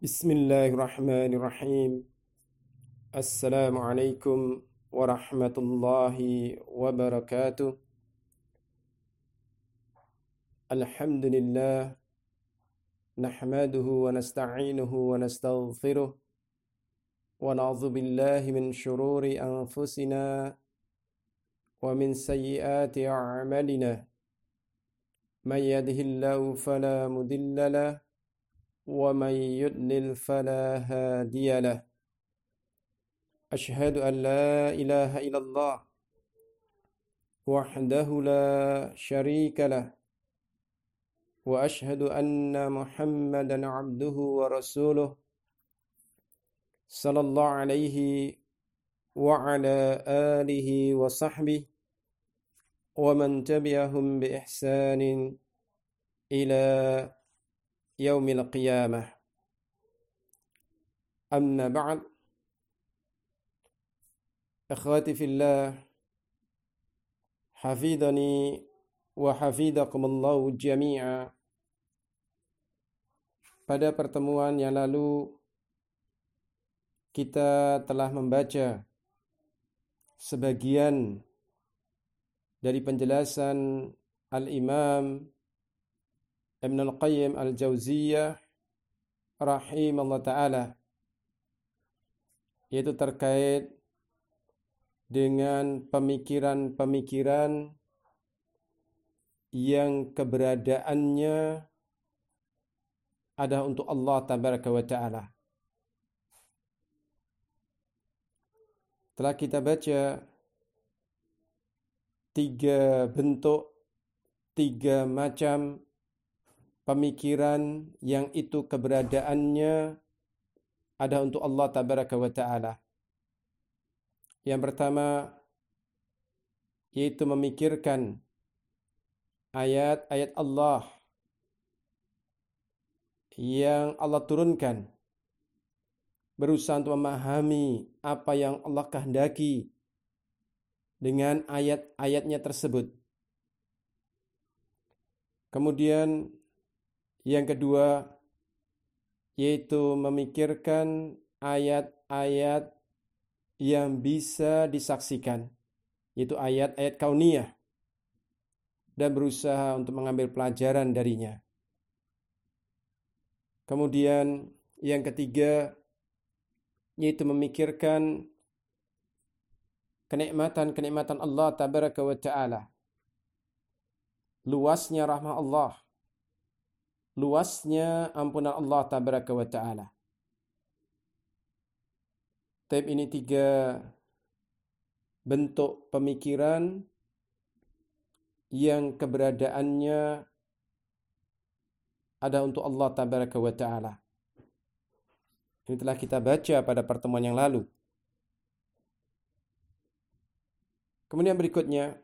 Bismillahirrahmanirrahim. Assalamualaikum warahmatullahi wabarakatuh. Alhamdulillah. Nahmaduhu wa nasta'inuhu wa nastaghfiruh. Wa na'udzu billahi min syururi anfusina wa min sayyiati a'malina. May yahdihillahu fala mudilla lahu wa may yudlil fala hadiya lahu. أشهد أن لا إله إلا الله وحده لا شريك له وأشهد أن محمدا عبده ورسوله صلى الله عليه وعلى آله وصحبه ومن تبعهم بإحسان إلى يوم القيامة. أما بعد. Akhwati fillah, hafidhani wa hafidhakumullahu jami'a. Pada pertemuan yang lalu kita telah membaca sebagian dari penjelasan Al-Imam Ibn Al-Qayyim Al-Jauziyah rahimahullah ta'ala, yaitu terkait dengan pemikiran-pemikiran yang keberadaannya ada untuk Allah tabaraka wa ta'ala. Telah kita baca 3 bentuk, 3 macam pemikiran yang itu keberadaannya ada untuk Allah tabaraka wa ta'ala. Yang pertama yaitu memikirkan ayat-ayat Allah yang Allah turunkan, berusaha untuk memahami apa yang Allah kehendaki dengan ayat-ayatnya tersebut. Kemudian yang kedua yaitu memikirkan ayat-ayat yang bisa disaksikan, yaitu ayat-ayat kauniyah, dan berusaha untuk mengambil pelajaran darinya. Kemudian yang ketiga yaitu memikirkan kenikmatan-kenikmatan Allah tabaraka wa ta'ala, luasnya rahmat Allah, luasnya ampunan Allah tabaraka wa ta'ala. Tapi ini 3 bentuk pemikiran yang keberadaannya ada untuk Allah tabaraka wa ta'ala. Ini telah kita baca pada pertemuan yang lalu. Kemudian berikutnya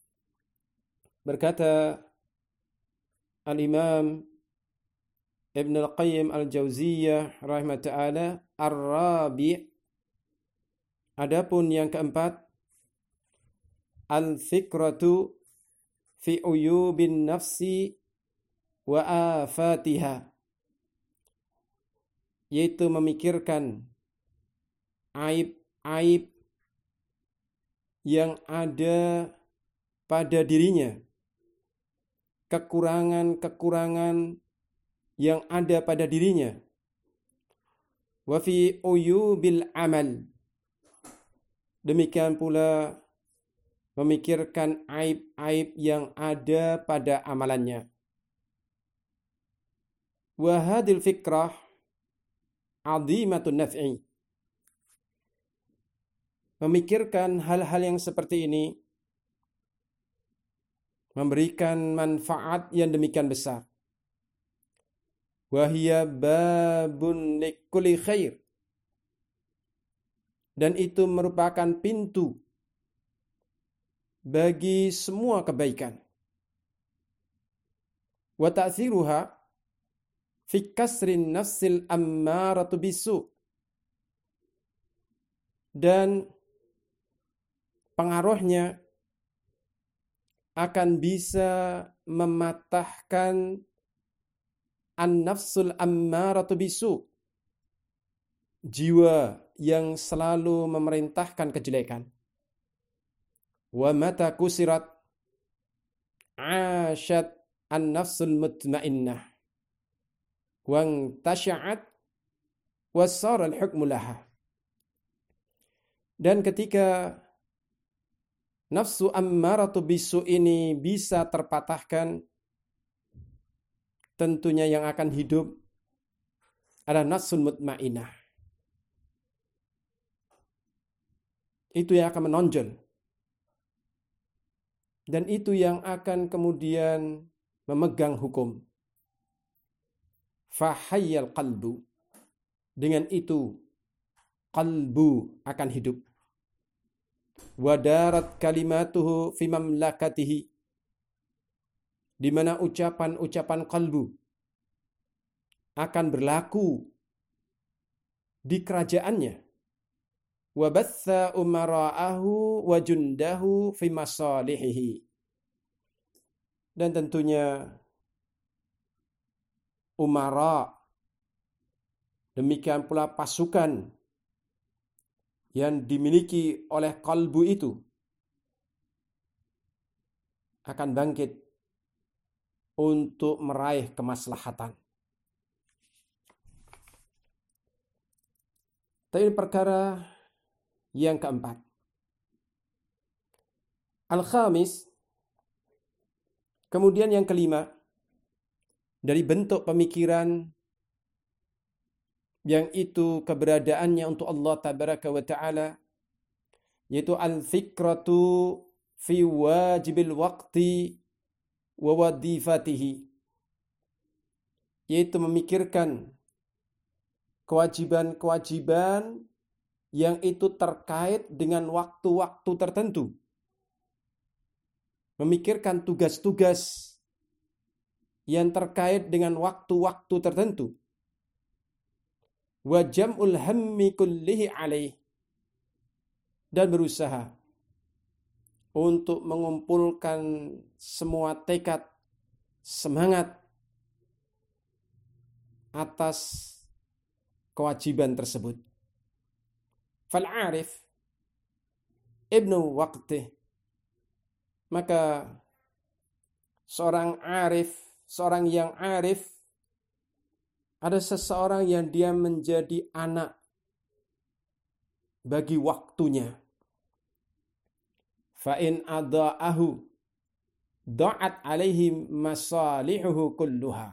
berkata Al-Imam Ibn Al-Qayyim Al-Jauziyah rahimahullah ta'ala, Ar-Rabi', adapun yang keempat, al-fikratu fi uyubin nafsi wa afatiha, yaitu memikirkan aib-aib yang ada pada dirinya, kekurangan-kekurangan yang ada pada dirinya. Wa fi uyubil amal, demikian pula memikirkan aib-aib yang ada pada amalannya. Wa hadhil fikrah 'azimatun naf'i. Memikirkan hal-hal yang seperti ini memberikan manfaat yang demikian besar. Wa hiya babun likulli khair. Dan itu merupakan pintu bagi semua kebaikan. Wa ta'thiruha fi kasrin nafsil ammaratu bisu. Dan pengaruhnya akan bisa mematahkan an-nafsul ammaratu bisu, jiwa yang selalu memerintahkan kejelekan. Wa mata kusirat asyat an-nafsul mutmainnah wa tasha'at wa sara al-hukmu laha. Dan ketika nafsu ammaratu bisu ini bisa terpatahkan, tentunya yang akan hidup adalah nafsul mutmainnah. Itu yang akan menonjol. Dan itu yang akan kemudian memegang hukum. Fahayyal qalbu. Dengan itu, qalbu akan hidup. Wadarat kalimatuhu fi mamlakatihi. Di mana ucapan-ucapan qalbu akan berlaku di kerajaannya. Wabatha umara'ahu wa jundahu fi masalihihi. Dan tentunya umara, demikian pula pasukan yang dimiliki oleh kalbu itu akan bangkit untuk meraih kemaslahatan. Tapi perkara yang keempat. Al-khamis, kemudian yang kelima, dari bentuk pemikiran yang itu keberadaannya untuk Allah tabaraka wa ta'ala, yaitu al-fikratu fi wajibil waqti wa wadifatihi, yaitu memikirkan kewajiban-kewajiban yang itu terkait dengan waktu-waktu tertentu. Memikirkan tugas-tugas yang terkait dengan waktu-waktu tertentu. Wa jam'ul hammi kullihi alaih. Dan berusaha untuk mengumpulkan semua tekad, semangat atas kewajiban tersebut. Fal-arif ibnu waqtih, maka seorang yang arif ada seseorang yang dia menjadi anak bagi waktunya. Fa in adha'ahu da'at alaihi masalihuhu kulluha.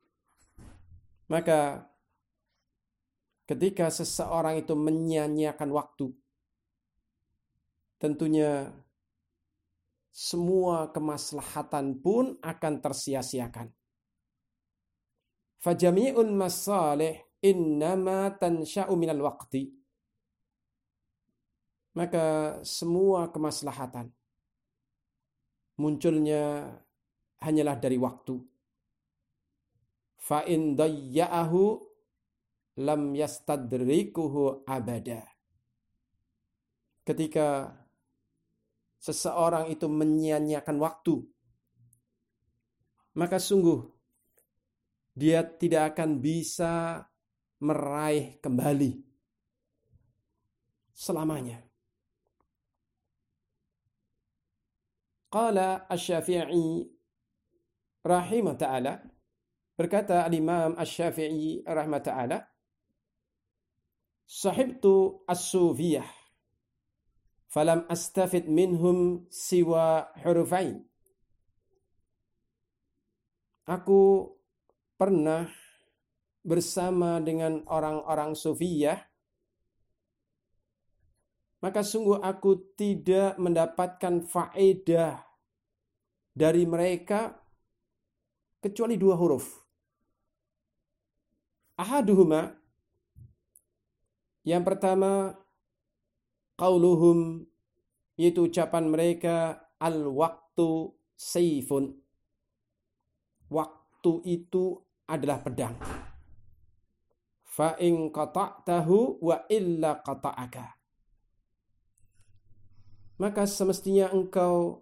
Maka ketika seseorang itu menyia-nyiakan waktu, tentunya semua kemaslahatan pun akan tersia-siakan. Fajami'ul masalih innama tansha'u minal waqti. Maka semua kemaslahatan munculnya hanyalah dari waktu. Fa in dayya'ahu lam yastadrikuhu abada. Ketika seseorang itu menyia-nyiakan waktu, maka sungguh dia tidak akan bisa meraih kembali selamanya. Qala Asy-Syafi'i rahimah ta'ala, berkata al-Imam Asy-Syafi'i rahimah ta'ala, sahibtu as-sufiyah falam astafid minhum siwa hurufain. Aku pernah bersama dengan orang-orang sufiyah, maka sungguh aku tidak mendapatkan faedah dari mereka kecuali 2 huruf. Ahaduhuma, yang pertama, qauluhum, yaitu ucapan mereka, al-waqtu sayfun. Waktu itu adalah pedang. Fa in qata'tahu wa illa qata'aka. Maka semestinya engkau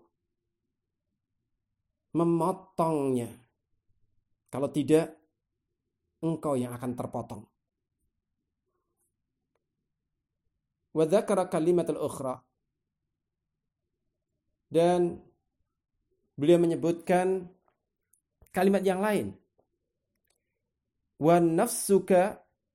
memotongnya. Kalau tidak, engkau yang akan terpotong. Wa dzakara kalimatul ukhra. Dan beliau menyebutkan kalimat yang lain. Wa nafsuka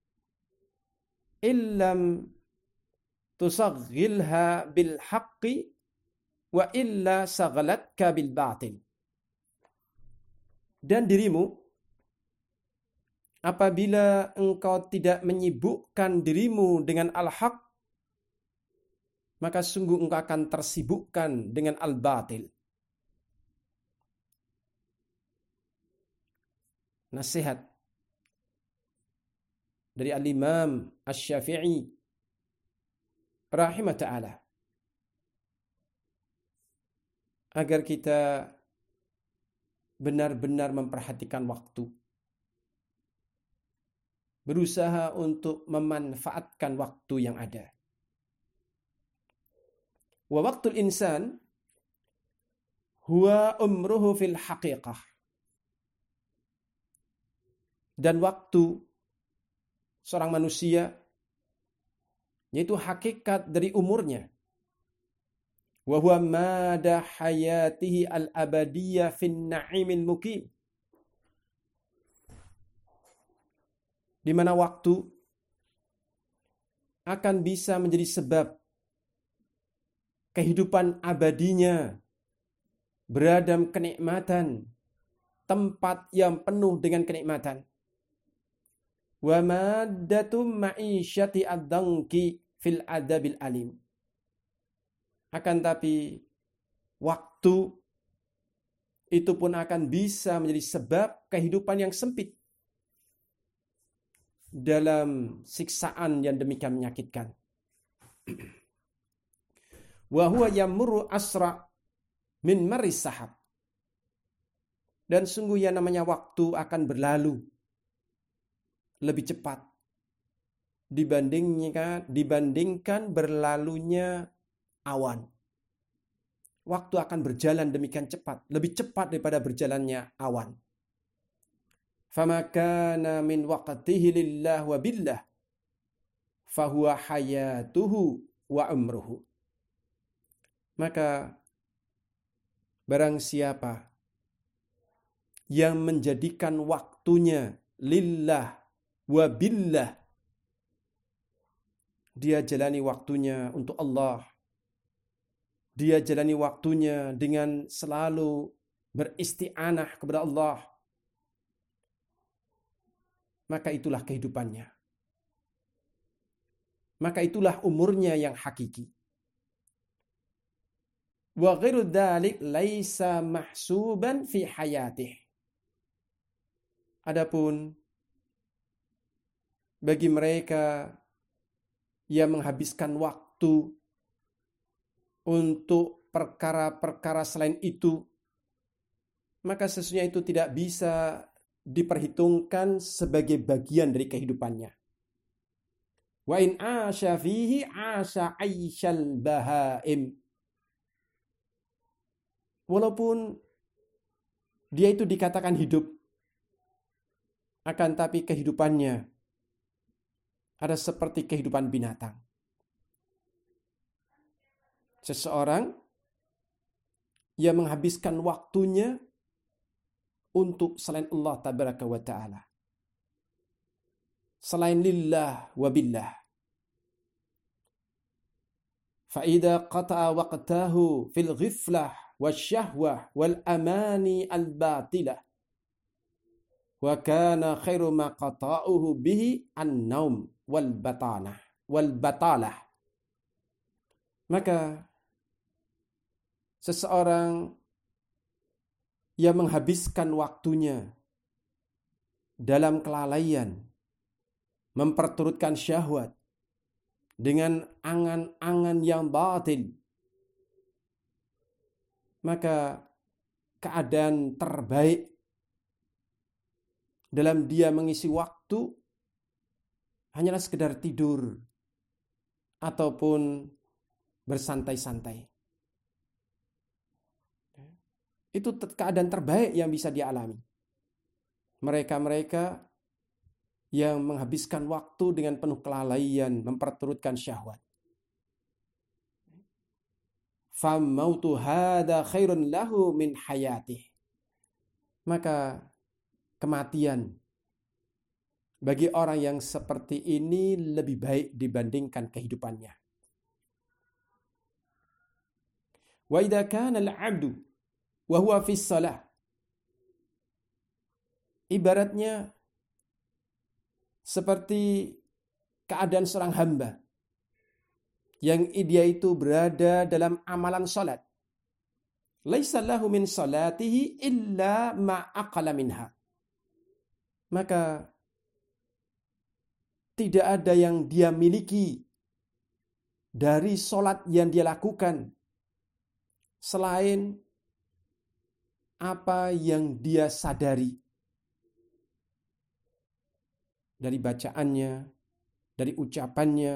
illam tusaghilha bil haqqi wa illa saghalatka bil batil. Dan dirimu, apabila engkau tidak menyibukkan dirimu dengan al-haq, maka sungguh engkau akan tersibukkan dengan al-batil. Nasihat dari Al-Imam Asy-Syafi'i rahimah ta'ala, agar kita benar-benar memperhatikan waktu. Berusaha untuk memanfaatkan waktu yang ada. Wa waqtul insan huwa umruhu fil haqiqah. Dan waktu seorang manusia yaitu hakikat dari umurnya. Wa huwa mada hayatihi al-abadiyah fin na'imil muqim. Di mana waktu akan bisa menjadi sebab kehidupan abadinya, beradam kenikmatan, tempat yang penuh dengan kenikmatan. Wa maddatum ma'isyati ad-danki fil adabil alim. Akan tapi waktu itu pun akan bisa menjadi sebab kehidupan yang sempit dalam siksaan yang demikian menyakitkan. Wa huwa yamurru asra min maris sahab. Dan sungguh yang namanya waktu akan berlalu lebih cepat dibandingkan berlalunya awan. Waktu akan berjalan demikian cepat, lebih cepat daripada berjalannya awan. Fama kana min waqtihi lillah wa billah fahuwa hayatuhu wa umruhu. Maka barang siapa yang menjadikan waktunya lillah wa billah, dia jalani waktunya untuk Allah, dia jalani waktunya dengan selalu beristi'anah kepada Allah, maka itulah kehidupannya. Maka itulah umurnya yang hakiki. Wa ghairu dzalik laisa mahsuban fi hayatih. Adapun bagi mereka yang menghabiskan waktu untuk perkara-perkara selain itu, maka sesungguhnya itu tidak bisa diperhitungkan sebagai bagian dari kehidupannya. Wa in asya fihi asya aisyal bahaim. Walaupun dia itu dikatakan hidup, akan tapi kehidupannya ada seperti kehidupan binatang. Seseorang yang menghabiskan waktunya untuk selain Allah tabaraka wa ta'ala, selain lillah wa billah, fa idza qata'a waqtahu fil ghiflah wasyahwah wal amani al batilah wa kana khairu ma qata'uhu bihi an-naum wal batalah. Maka seseorang yang menghabiskan waktunya dalam kelalaian, memperturutkan syahwat dengan angan-angan yang batil, maka keadaan terbaik dalam dia mengisi waktu hanyalah sekedar tidur ataupun bersantai-santai. Itu keadaan terbaik yang bisa dia alami. Mereka-mereka yang menghabiskan waktu dengan penuh kelalaian, memperturutkan syahwat. famautu hadza khairun lahu min hayatih. Maka kematian bagi orang yang seperti ini lebih baik dibandingkan kehidupannya. Wa idza kana al-'abdu wa huwa fi shalah, ibaratnya seperti keadaan seorang hamba yang dia itu berada dalam amalan salat. Laisa lahu min salatihi illa ma aqala minha. Maka tidak ada yang dia miliki dari salat yang dia lakukan selain apa yang dia sadari dari bacaannya, dari ucapannya.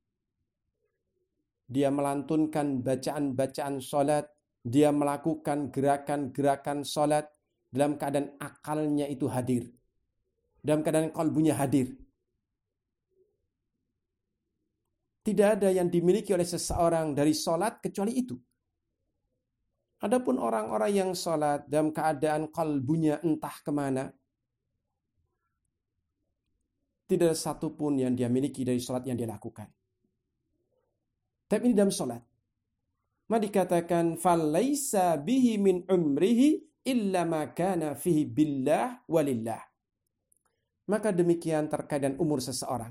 Dia melantunkan bacaan-bacaan salat, dia melakukan gerakan-gerakan salat dalam keadaan akalnya itu hadir, dalam keadaan qalbunya hadir. Tidak ada yang dimiliki oleh seseorang dari salat kecuali itu. Adapun orang-orang yang salat dalam keadaan qalbunya entah kemana, tidak ada satupun yang dia miliki dari salat yang dia lakukan. Tapi ini dalam salat. Maka dikatakan falaisa bihi min umrihi illa ma kana fihi billah walillah. Maka demikian terkait dengan umur seseorang.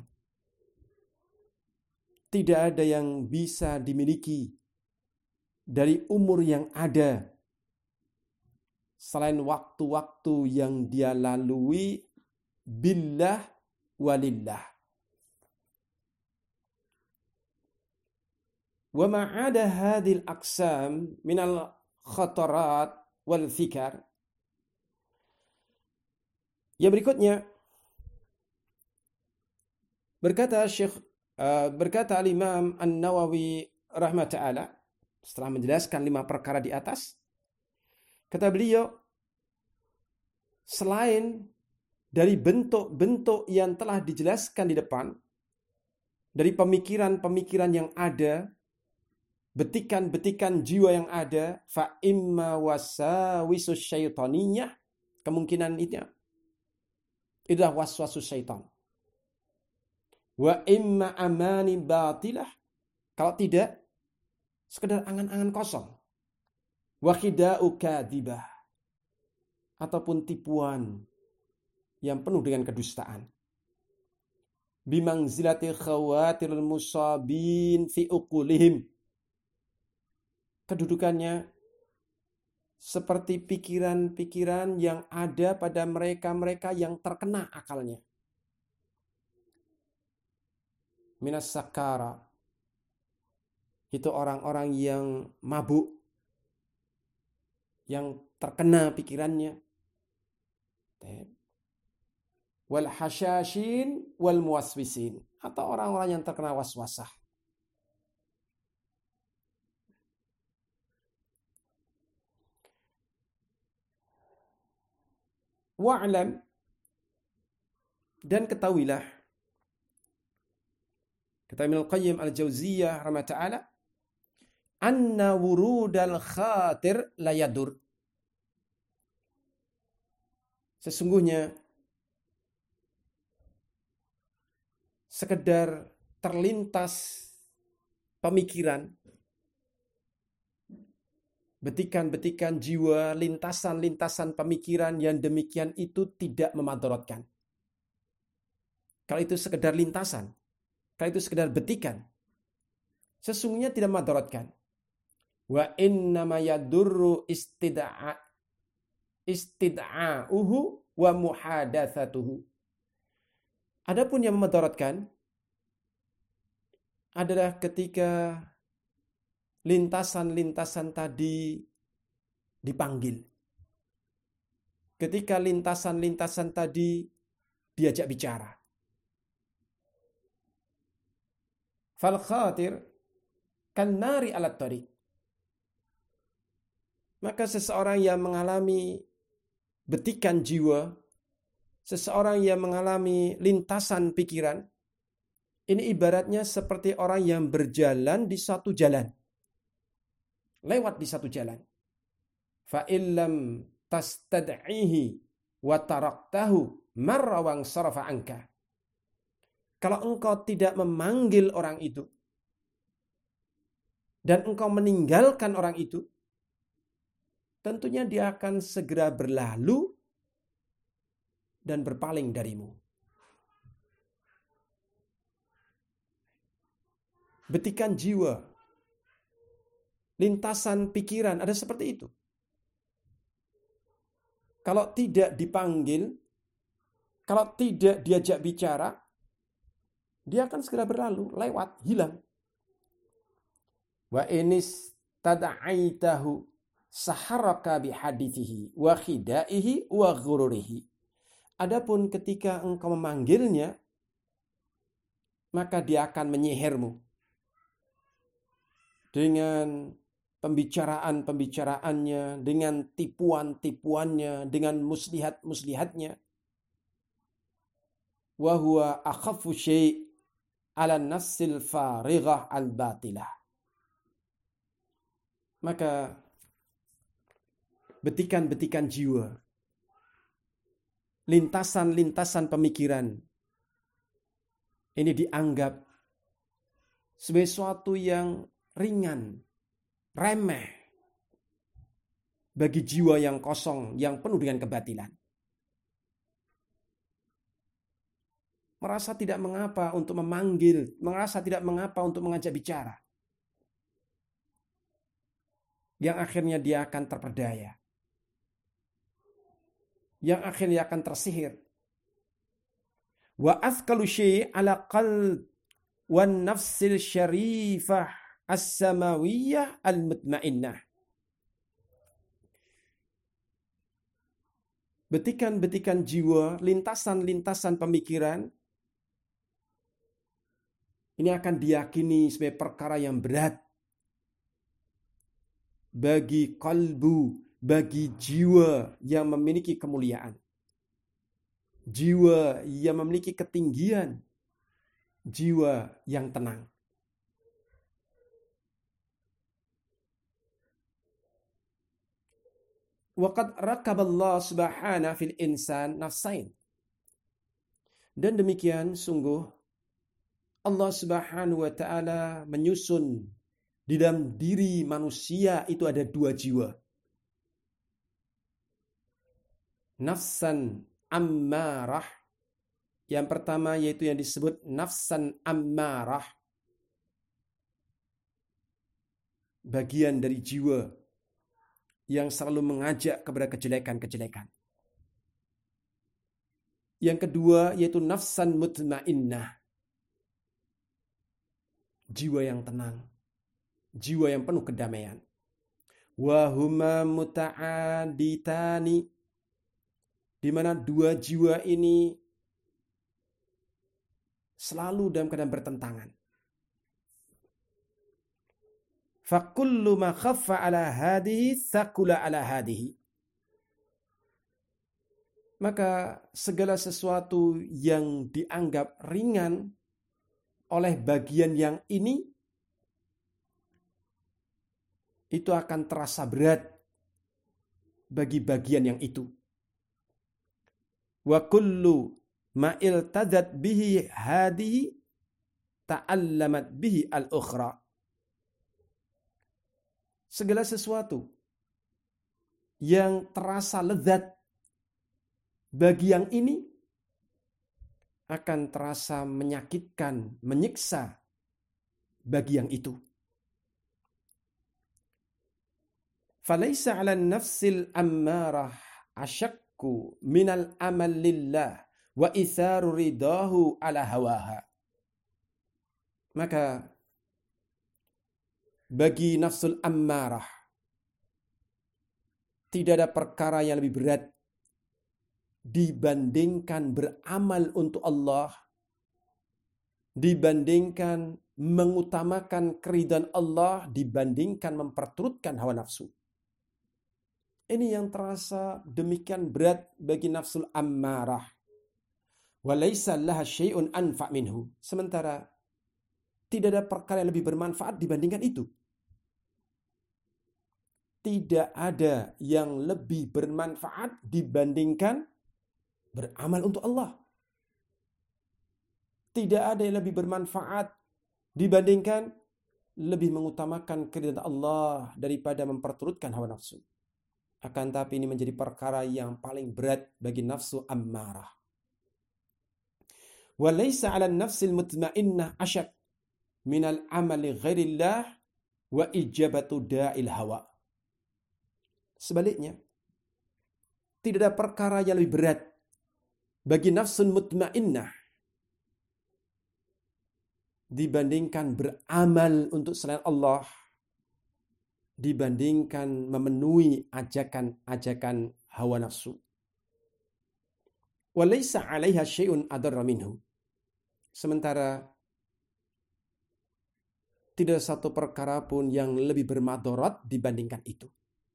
Tidak ada yang bisa dimiliki dari umur yang ada selain waktu-waktu yang dia lalui billah walillah. Wa ma'ada hadhil aqsam minal khatarat wal fikar. Yang berikutnya berkata Al-Imam An-Nawawi rahmatullah setelah menjelaskan 5 perkara di atas, kata beliau, selain dari bentuk-bentuk yang telah dijelaskan di depan, dari pemikiran-pemikiran yang ada, betikan-betikan jiwa yang ada, fa imma wasawisus syaitaniyah, kemungkinan itu adalah waswasus syaitan. Wa imma amani batilah, kalau tidak sekedar angan-angan kosong. Wa khida'u kadhibah, ataupun tipuan yang penuh dengan kedustaan. Bimangzilati khawatirul musabin fi uqulihim, kedudukannya seperti pikiran-pikiran yang ada pada mereka-mereka yang terkena akalnya. Minas sakara, itu orang-orang yang mabuk, yang terkena pikirannya. Wal hasyashin wal muwaswisin, atau orang-orang yang terkena waswasah. Wa'lam, dan ketahuilah, kata Ibnu Qayyim Al-Jauziyah rahimahullah, anna wurudal khatir la yadur. Sesungguhnya sekedar terlintas pemikiran, betikan-betikan jiwa, lintasan-lintasan pemikiran yang demikian itu tidak memadharatkan. Kalau itu sekedar lintasan, kalau itu sekedar betikan, sesungguhnya tidak memadharatkan. Wa innama yadurru istid'a'uhu wa muhadatsatuhu. Adapun yang memadharatkan adalah ketika lintasan-lintasan tadi dipanggil. Ketika lintasan-lintasan tadi diajak bicara. Fal khatir kan nari alat tariq. Maka seseorang yang mengalami betikan jiwa, seseorang yang mengalami lintasan pikiran, ini ibaratnya seperti orang yang berjalan di suatu jalan. lewat di satu jalan. Fa illam tastad'ihi wa taraktahu marra wa sarafa anka. Kalau engkau tidak memanggil orang itu dan engkau meninggalkan orang itu, tentunya dia akan segera berlalu dan berpaling darimu. Betikan jiwa, lintasan pikiran ada seperti itu. Kalau tidak dipanggil, kalau tidak diajak bicara, dia akan segera berlalu, lewat, hilang. Wa inis tada'aitahu saharaka bihadithihi wa khidaihi wa ghururihi. Adapun ketika engkau memanggilnya, maka dia akan menyihirmu dengan pembicaraan-pembicaraannya, dengan tipuan-tipuannya, dengan muslihat-muslihatnya. Wa huwa akhafu syai' ala nafsil farighah al-batilah. Maka betikan-betikan jiwa, lintasan-lintasan pemikiran, ini dianggap sebagai sesuatu yang ringan, remeh bagi jiwa yang kosong, yang penuh dengan kebatilan. Merasa tidak mengapa untuk memanggil, merasa tidak mengapa untuk mengajak bicara. Yang akhirnya dia akan terperdaya. Yang akhirnya akan tersihir. Wa athqalu syai' ala qalb wan nafsil syarifah as-samawiyah al-mutmainnah. Betikan-betikan jiwa, lintasan-lintasan pemikiran, ini akan diyakini sebagai perkara yang berat bagi kalbu, bagi jiwa yang memiliki kemuliaan. Jiwa yang memiliki ketinggian. Jiwa yang tenang. Waqad rakaballahu subhanahu fil insan nafsain. Dan demikian sungguh Allah Subhanahu wa ta'ala menyusun di dalam diri manusia itu ada dua jiwa. Nafsan ammarah. Yang pertama yaitu yang disebut nafsan ammarah. Bagian dari jiwa yang selalu mengajak kepada kejelekan-kejelekan. Yang kedua yaitu nafsan mutmainnah. Jiwa yang tenang. Jiwa yang penuh kedamaian. Wa huma muta'aditani. Di mana dua jiwa ini selalu dalam keadaan bertentangan. Fakullu ma khaffa ala hadihi thaqula ala hadihi. Maka segala sesuatu yang dianggap ringan oleh bagian yang ini, itu akan terasa berat bagi bagian yang itu. Wa kullu ma iltadat bihi hadihi ta'allamat bihi al-ukhra. Segala sesuatu yang terasa lezat bagi yang ini akan terasa menyakitkan, menyiksa bagi yang itu. Falaisa 'ala nafsil ammarah asyakku minal amal lillah wa itharu ridahu ala hawaha. Maka bagi nafsul ammarah tidak ada perkara yang lebih berat dibandingkan beramal untuk Allah, dibandingkan mengutamakan keridhaan Allah, dibandingkan memperturutkan hawa nafsu. Ini yang terasa demikian berat bagi nafsul ammarah. Walaysa laha syai'un anfa' minhu. Sementara tidak ada perkara yang lebih bermanfaat dibandingkan itu. tidak ada yang lebih bermanfaat dibandingkan beramal untuk Allah. Tidak ada yang lebih bermanfaat dibandingkan lebih mengutamakan keridhaan Allah daripada memperturutkan hawa nafsu. Akan tapi ini menjadi perkara yang paling berat bagi nafsu ammarah. Wa laysa 'ala an-nafsil mutmainnah asyad minal amali ghairillah wa ijabatu da'il hawa. Sebaliknya, tidak ada perkara yang lebih berat bagi nafsun mutmainnah dibandingkan beramal untuk selain Allah, dibandingkan memenuhi ajakan-ajakan hawa nafsu. Walaysa 'alaiha syai'un adarra minhu. Sementara tidak satu perkara pun yang lebih bermadarat dibandingkan itu.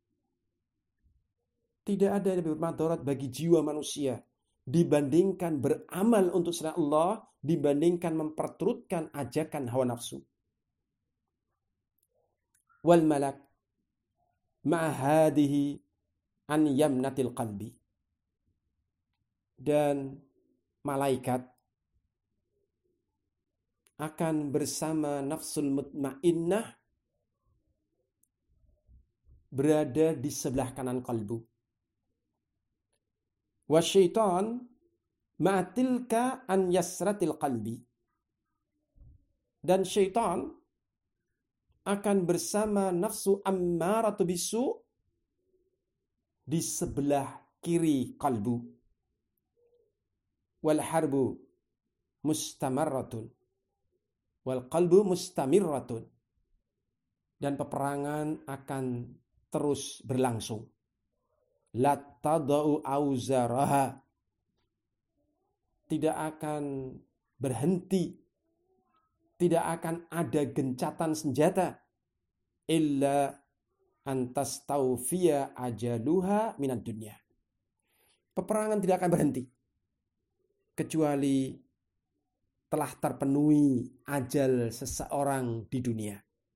Tidak ada yang lebih bermadarat bagi jiwa manusia dibandingkan beramal untuk selain Allah, dibandingkan memperturutkan ajakan hawa nafsu. Wal malak ma'hadihi an yamnatil qalbi. Dan malaikat akan bersama nafsul mutmainnah berada di sebelah kanan kalbu. Wasyaitan ma'tilka an yasratil qalbi. Dan syaitan akan bersama nafsu ammaratu bisu di sebelah kiri kalbu. Wal harbu mustamarratun. Wal qalbu mustamirratun. Dan peperangan akan terus berlangsung. La tadau auzaraha. Tidak akan berhenti. Tidak akan ada gencatan senjata. Illa antas taufiya ajaluha minad dunya. Peperangan tidak akan berhenti. Kecuali telah terpenuhi ajal seseorang di dunia.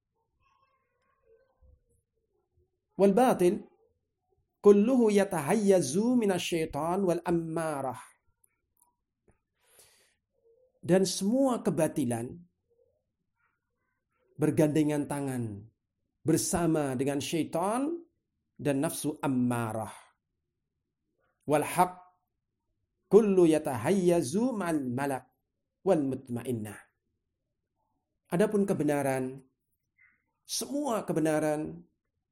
Wal batil kulluhu yatahayyazu minasyaitan wal ammarah. Dan semua kebatilan bergandengan tangan bersama dengan syaitan dan nafsu ammarah. Wal haq kullu yatahayyazu ma'al malak wal mutmainnah. Adapun kebenaran, semua kebenaran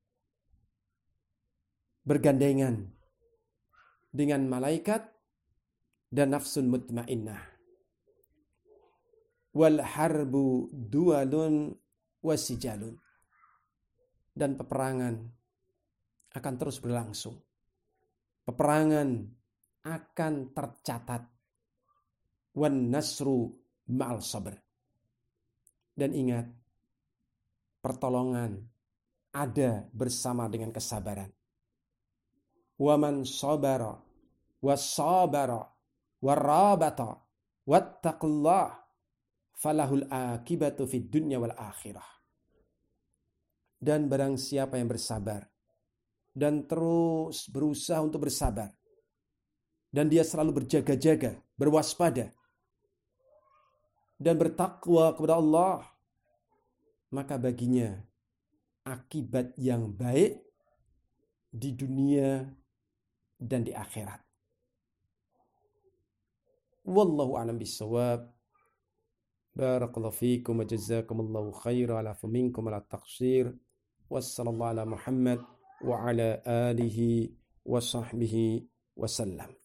bergandengan dengan malaikat dan nafsun mutmainnah. Wal harbu dualun wasijalun. Dan peperangan akan terus berlangsung. Peperangan akan tercatat. Wan nasru ma'al sabr. Dan ingat, pertolongan ada bersama dengan kesabaran. Waman sabara wasabara warabata wattaqullah falahul akibatu fid dunya wal akhirah. Dan barang siapa yang bersabar dan terus berusaha untuk bersabar, dan dia selalu berjaga-jaga, berwaspada, dan bertakwa kepada Allah, maka baginya akibat yang baik di dunia dan di akhirat. Wallahu a'lam bissawab. Barakallahu fiikum wa jazakumullahu khairan ala faminkum ala taqsir. Wassallallahu ala Muhammad wa ala alihi wa sahbihi wa sallam.